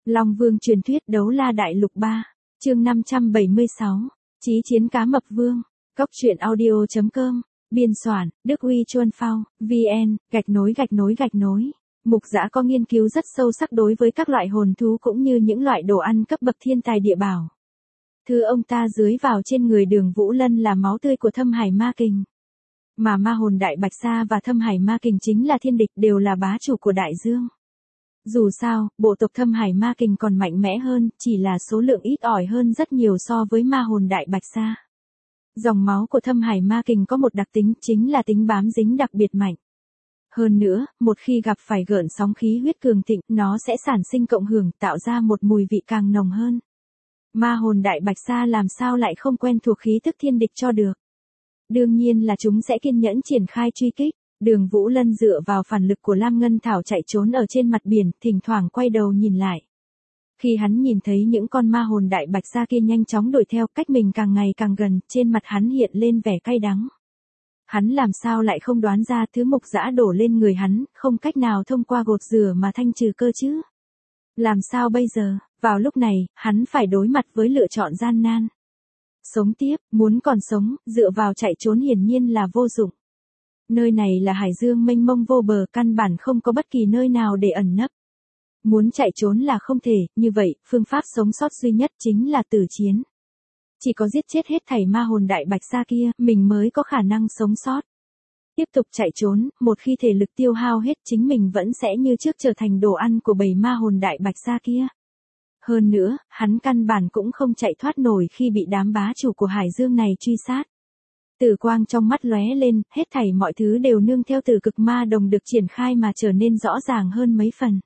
Long Vương truyền thuyết đấu la đại lục 3, chương 576, Chí chiến cá mập vương, Cốc truyện audio.com, biên soạn, Đức Huy Chuân Phao, VN, gạch nối. Mục Dã có nghiên cứu rất sâu sắc đối với các loại hồn thú cũng như những loại đồ ăn cấp bậc thiên tài địa bảo. Thứ ông ta dưới vào trên người Đường Vũ Lân là máu tươi của Thâm Hải Ma Kình. Mà ma hồn Đại Bạch Sa và Thâm Hải Ma Kình chính là thiên địch, đều là bá chủ của đại dương. Dù sao, bộ tộc Thâm Hải Ma Kình còn mạnh mẽ hơn, chỉ là số lượng ít ỏi hơn rất nhiều so với ma hồn Đại Bạch Sa. Dòng máu của Thâm Hải Ma Kình có một đặc tính, chính là tính bám dính đặc biệt mạnh. Hơn nữa, một khi gặp phải gợn sóng khí huyết cường thịnh, nó sẽ sản sinh cộng hưởng, tạo ra một mùi vị càng nồng hơn. Ma hồn Đại Bạch Sa làm sao lại không quen thuộc khí tức thiên địch cho được. Đương nhiên là chúng sẽ kiên nhẫn triển khai truy kích. Đường Vũ Lân dựa vào phản lực của Lam Ngân Thảo chạy trốn ở trên mặt biển, thỉnh thoảng quay đầu nhìn lại. Khi hắn nhìn thấy những con ma hồn Đại Bạch Sa kia nhanh chóng đuổi theo, cách mình càng ngày càng gần, trên mặt hắn hiện lên vẻ cay đắng. Hắn làm sao lại không đoán ra thứ Mục Dã đổ lên người hắn, không cách nào thông qua gột rửa mà thanh trừ cơ chứ. Làm sao bây giờ? Vào lúc này, hắn phải đối mặt với lựa chọn gian nan. Sống tiếp, muốn còn sống, dựa vào chạy trốn hiển nhiên là vô dụng. Nơi này là hải dương mênh mông vô bờ, căn bản không có bất kỳ nơi nào để ẩn nấp. Muốn chạy trốn là không thể, như vậy, phương pháp sống sót duy nhất chính là tử chiến. Chỉ có giết chết hết thảy ma hồn Đại Bạch Sa kia, mình mới có khả năng sống sót. Tiếp tục chạy trốn, một khi thể lực tiêu hao hết, chính mình vẫn sẽ như trước trở thành đồ ăn của bầy ma hồn Đại Bạch Sa kia. Hơn nữa, hắn căn bản cũng không chạy thoát nổi khi bị đám bá chủ của hải dương này truy sát. Tử quang trong mắt lóe lên, hết thảy mọi thứ đều nương theo Tử Cực Ma Đồng được triển khai mà trở nên rõ ràng hơn mấy phần.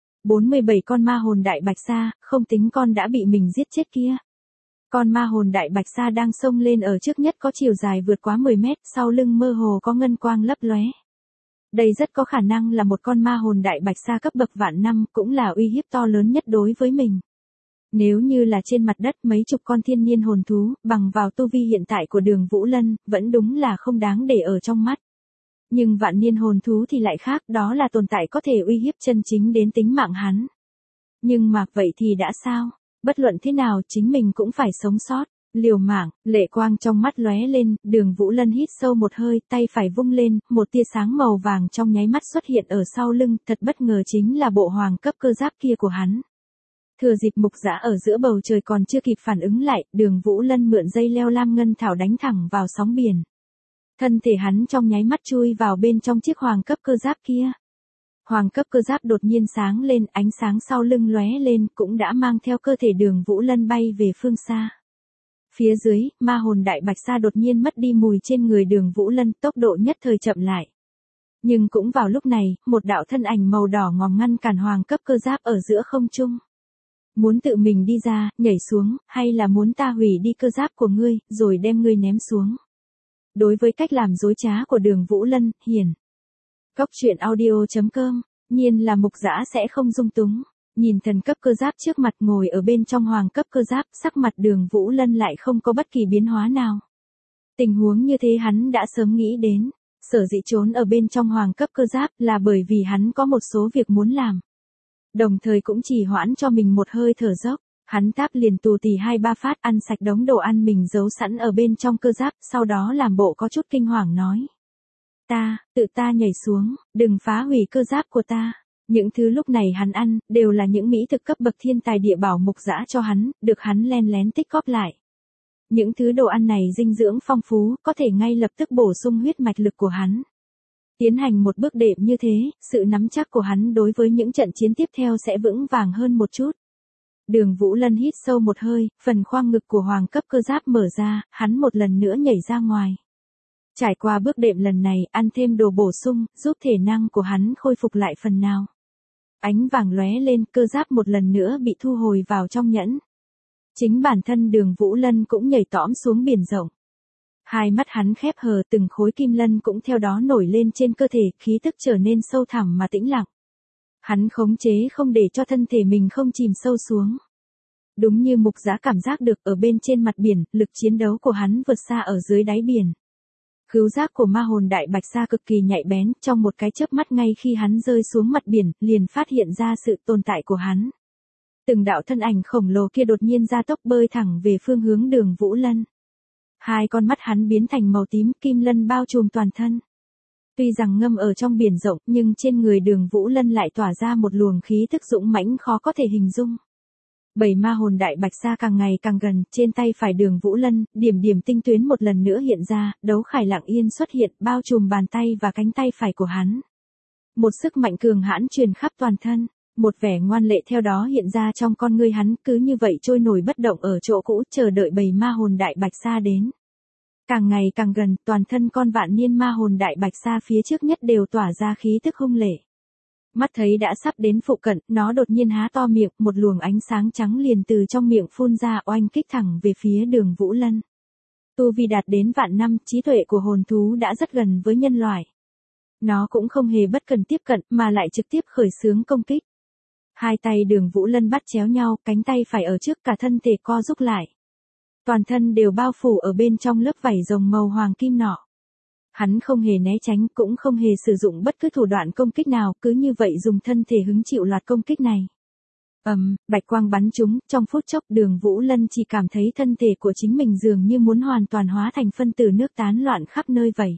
47 con ma hồn Đại Bạch Sa, không tính con đã bị mình giết chết kia. Con ma hồn Đại Bạch Sa đang xông lên ở trước nhất có chiều dài vượt quá 10 mét, sau lưng mơ hồ có ngân quang lấp lóe. Đây rất có khả năng là một con ma hồn Đại Bạch Sa cấp bậc vạn năm, cũng là uy hiếp to lớn nhất đối với mình. Nếu như là trên mặt đất mấy chục con thiên niên hồn thú, bằng vào tu vi hiện tại của Đường Vũ Lân, vẫn đúng là không đáng để ở trong mắt. Nhưng vạn niên hồn thú thì lại khác, đó là tồn tại có thể uy hiếp chân chính đến tính mạng hắn. Nhưng mà, vậy thì đã sao? Bất luận thế nào, chính mình cũng phải sống sót. Liều mạng, lệ quang trong mắt lóe lên, Đường Vũ Lân hít sâu một hơi, tay phải vung lên, một tia sáng màu vàng trong nháy mắt xuất hiện ở sau lưng, thật bất ngờ chính là bộ hoàng cấp cơ giáp kia của hắn. Thừa dịp Mục Dã ở giữa bầu trời còn chưa kịp phản ứng lại, Đường Vũ Lân mượn dây leo Lam Ngân Thảo đánh thẳng vào sóng biển. Thân thể hắn trong nháy mắt chui vào bên trong chiếc hoàng cấp cơ giáp kia. Hoàng cấp cơ giáp đột nhiên sáng lên, ánh sáng sau lưng lóe lên, cũng đã mang theo cơ thể Đường Vũ Lân bay về phương xa. Phía dưới, ma hồn Đại Bạch Sa đột nhiên mất đi mùi trên người Đường Vũ Lân, tốc độ nhất thời chậm lại. Nhưng cũng vào lúc này, một đạo thân ảnh màu đỏ ngòm ngăn cản hoàng cấp cơ giáp ở giữa không trung. Muốn tự mình đi ra, nhảy xuống, hay là muốn ta hủy đi cơ giáp của ngươi, rồi đem ngươi ném xuống? Đối với cách làm dối trá của Đường Vũ Lân, hiển. Cốc truyện audio.com, nhiên là Mục Dã sẽ không dung túng. Nhìn thần cấp cơ giáp trước mặt ngồi ở bên trong hoàng cấp cơ giáp, sắc mặt Đường Vũ Lân lại không có bất kỳ biến hóa nào. Tình huống như thế hắn đã sớm nghĩ đến. Sở dĩ trốn ở bên trong hoàng cấp cơ giáp là bởi vì hắn có một số việc muốn làm. Đồng thời cũng chỉ hoãn cho mình một hơi thở dốc. Hắn táp liền tù tì 2-3 phát, ăn sạch đống đồ ăn mình giấu sẵn ở bên trong cơ giáp, sau đó làm bộ có chút kinh hoàng nói. Tự ta nhảy xuống, đừng phá hủy cơ giáp của ta. Những thứ lúc này hắn ăn, đều là những mỹ thực cấp bậc thiên tài địa bảo Mục Dã cho hắn, được hắn len lén tích góp lại. Những thứ đồ ăn này dinh dưỡng phong phú, có thể ngay lập tức bổ sung huyết mạch lực của hắn. Tiến hành một bước đệm như thế, sự nắm chắc của hắn đối với những trận chiến tiếp theo sẽ vững vàng hơn một chút. Đường Vũ Lân hít sâu một hơi, phần khoang ngực của hoàng cấp cơ giáp mở ra, hắn một lần nữa nhảy ra ngoài. Trải qua bước đệm lần này, ăn thêm đồ bổ sung, giúp thể năng của hắn khôi phục lại phần nào. Ánh vàng lóe lên, cơ giáp một lần nữa bị thu hồi vào trong nhẫn. Chính bản thân Đường Vũ Lân cũng nhảy tõm xuống biển rộng. Hai mắt hắn khép hờ, từng khối kim lân cũng theo đó nổi lên trên cơ thể, khí tức trở nên sâu thẳm mà tĩnh lặng. Hắn khống chế không để cho thân thể mình không chìm sâu xuống. Đúng như Mục Dã cảm giác được ở bên trên mặt biển, lực chiến đấu của hắn vượt xa ở dưới đáy biển. Khứu giác của ma hồn Đại Bạch Sa cực kỳ nhạy bén, trong một cái chớp mắt ngay khi hắn rơi xuống mặt biển, liền phát hiện ra sự tồn tại của hắn. Từng đạo thân ảnh khổng lồ kia đột nhiên ra tốc bơi thẳng về phương hướng Đường Vũ Lân. Hai con mắt hắn biến thành màu tím, kim lân bao trùm toàn thân. Tuy rằng ngâm ở trong biển rộng, nhưng trên người Đường Vũ Lân lại tỏa ra một luồng khí thức dũng mãnh khó có thể hình dung. Bảy ma hồn đại bạch sa càng ngày càng gần, trên tay phải Đường Vũ Lân, điểm điểm tinh tuyến một lần nữa hiện ra, đấu khải lặng yên xuất hiện, bao trùm bàn tay và cánh tay phải của hắn. Một sức mạnh cường hãn truyền khắp toàn thân, một vẻ ngoan lệ theo đó hiện ra trong con ngươi hắn, cứ như vậy trôi nổi bất động ở chỗ cũ, chờ đợi bầy ma hồn đại bạch sa đến. Càng ngày càng gần, toàn thân con vạn niên ma hồn đại bạch sa phía trước nhất đều tỏa ra khí tức hung lệ. Mắt thấy đã sắp đến phụ cận, nó đột nhiên há to miệng, một luồng ánh sáng trắng liền từ trong miệng phun ra, oanh kích thẳng về phía Đường Vũ Lân. Tu vi đạt đến vạn năm, trí tuệ của hồn thú đã rất gần với nhân loại. Nó cũng không hề bất cần tiếp cận, mà lại trực tiếp khởi xướng công kích. Hai tay Đường Vũ Lân bắt chéo nhau, cánh tay phải ở trước, cả thân thể co rúm lại. Toàn thân đều bao phủ ở bên trong lớp vảy rồng màu hoàng kim nọ. Hắn không hề né tránh, cũng không hề sử dụng bất cứ thủ đoạn công kích nào, cứ như vậy dùng thân thể hứng chịu loạt công kích này. Bạch quang bắn trúng, trong phút chốc Đường Vũ Lân chỉ cảm thấy thân thể của chính mình dường như muốn hoàn toàn hóa thành phân tử nước tán loạn khắp nơi vậy.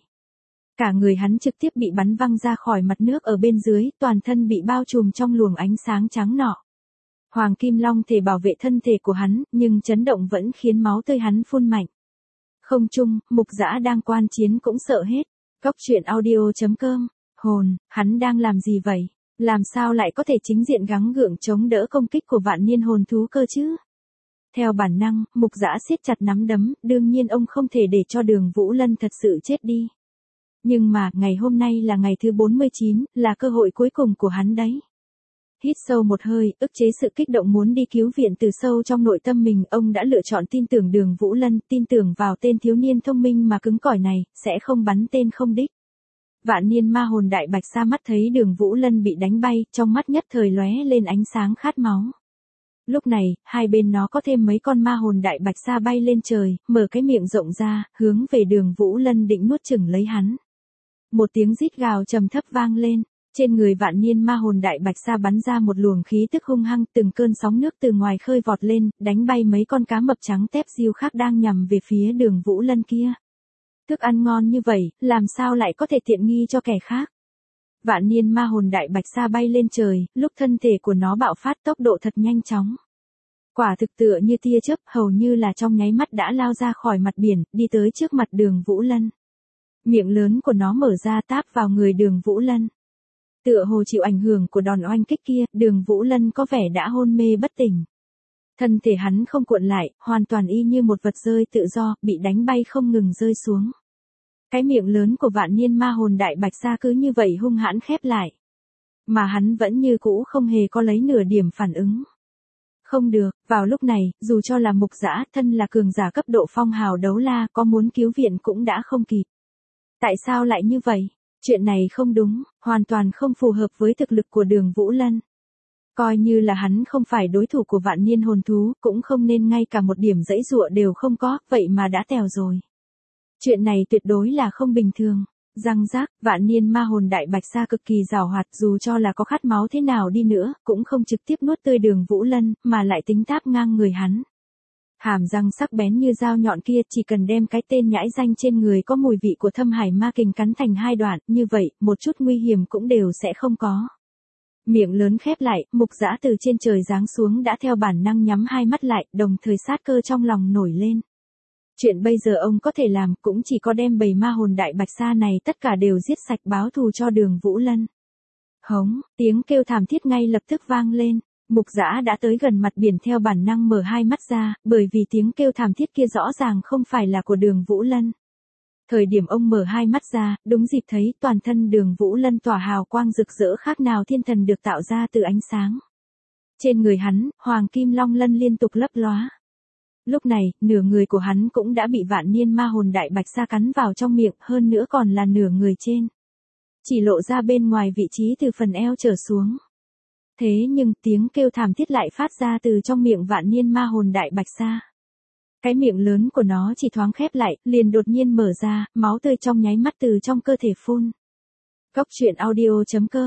Cả người hắn trực tiếp bị bắn văng ra khỏi mặt nước ở bên dưới, toàn thân bị bao trùm trong luồng ánh sáng trắng nọ. Hoàng Kim Long thể bảo vệ thân thể của hắn, nhưng chấn động vẫn khiến máu tươi hắn phun mạnh. Không trung, Mục Dã đang quan chiến cũng sợ hết. Cóc truyện audio.com, hồn, hắn đang làm gì vậy? Làm sao lại có thể chính diện gắng gượng chống đỡ công kích của vạn niên hồn thú cơ chứ? Theo bản năng, Mục Dã siết chặt nắm đấm, đương nhiên ông không thể để cho Đường Vũ Lân thật sự chết đi. Nhưng mà, ngày hôm nay là ngày thứ 49, là cơ hội cuối cùng của hắn đấy. Hít sâu một hơi, ức chế sự kích động muốn đi cứu viện từ sâu trong nội tâm mình, ông đã lựa chọn tin tưởng Đường Vũ Lân, tin tưởng vào tên thiếu niên thông minh mà cứng cỏi này, sẽ không bắn tên không đích. Vạn niên ma hồn đại bạch sa mắt thấy Đường Vũ Lân bị đánh bay, trong mắt nhất thời lóe lên ánh sáng khát máu. Lúc này, hai bên nó có thêm mấy con ma hồn đại bạch sa bay lên trời, mở cái miệng rộng ra, hướng về Đường Vũ Lân định nuốt chửng lấy hắn. Một tiếng rít gào trầm thấp vang lên. Trên người vạn niên ma hồn đại bạch sa bắn ra một luồng khí tức hung hăng, từng cơn sóng nước từ ngoài khơi vọt lên, đánh bay mấy con cá mập trắng tép diêu khác đang nhằm về phía Đường Vũ Lân kia. Thức ăn ngon như vậy, làm sao lại có thể tiện nghi cho kẻ khác? Vạn niên ma hồn đại bạch sa bay lên trời, lúc thân thể của nó bạo phát tốc độ thật nhanh chóng. Quả thực tựa như tia chớp, hầu như là trong nháy mắt đã lao ra khỏi mặt biển, đi tới trước mặt Đường Vũ Lân. Miệng lớn của nó mở ra táp vào người Đường Vũ Lân. Tựa hồ chịu ảnh hưởng của đòn oanh kích kia, Đường Vũ Lân có vẻ đã hôn mê bất tỉnh. Thân thể hắn không cuộn lại, hoàn toàn y như một vật rơi tự do, bị đánh bay không ngừng rơi xuống. Cái miệng lớn của vạn niên ma hồn đại bạch sa cứ như vậy hung hãn khép lại. Mà hắn vẫn như cũ không hề có lấy nửa điểm phản ứng. Không được, vào lúc này, dù cho là Mục Dã, thân là cường giả cấp độ phong hào đấu la, có muốn cứu viện cũng đã không kịp. Tại sao lại như vậy? Chuyện này không đúng, hoàn toàn không phù hợp với thực lực của Đường Vũ Lân. Coi như là hắn không phải đối thủ của vạn niên hồn thú, cũng không nên ngay cả một điểm dãy dụa đều không có, vậy mà đã tèo rồi. Chuyện này tuyệt đối là không bình thường. Răng rác, vạn niên ma hồn đại bạch sa cực kỳ giàu hoạt, dù cho là có khát máu thế nào đi nữa, cũng không trực tiếp nuốt tươi Đường Vũ Lân, mà lại tính táp ngang người hắn. Hàm răng sắc bén như dao nhọn kia chỉ cần đem cái tên nhãi danh trên người có mùi vị của thâm hải ma kình cắn thành hai đoạn, như vậy, một chút nguy hiểm cũng đều sẽ không có. Miệng lớn khép lại, Mục Dã từ trên trời giáng xuống đã theo bản năng nhắm hai mắt lại, đồng thời sát cơ trong lòng nổi lên. Chuyện bây giờ ông có thể làm cũng chỉ có đem bầy ma hồn đại bạch sa này tất cả đều giết sạch báo thù cho Đường Vũ Lân. Hống, tiếng kêu thảm thiết ngay lập tức vang lên. Mục Dã đã tới gần mặt biển theo bản năng mở hai mắt ra, bởi vì tiếng kêu thảm thiết kia rõ ràng không phải là của Đường Vũ Lân. Thời điểm ông mở hai mắt ra, đúng dịp thấy toàn thân Đường Vũ Lân tỏa hào quang rực rỡ khác nào thiên thần được tạo ra từ ánh sáng. Trên người hắn, hoàng kim long lân liên tục lấp lóa. Lúc này, nửa người của hắn cũng đã bị vạn niên ma hồn đại bạch sa cắn vào trong miệng, hơn nữa còn là nửa người trên. Chỉ lộ ra bên ngoài vị trí từ phần eo trở xuống. Thế nhưng tiếng kêu thảm thiết lại phát ra từ trong miệng vạn niên ma hồn đại bạch sa. Cái miệng lớn của nó chỉ thoáng khép lại, liền đột nhiên mở ra, máu tươi trong nháy mắt từ trong cơ thể phun. Cóc truyện audio.com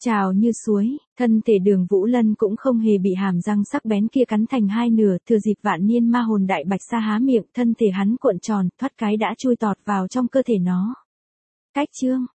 trào như suối, thân thể Đường Vũ Lân cũng không hề bị hàm răng sắc bén kia cắn thành hai nửa, thừa dịp vạn niên ma hồn đại bạch sa há miệng, thân thể hắn cuộn tròn, thoát cái đã chui tọt vào trong cơ thể nó. Cách chương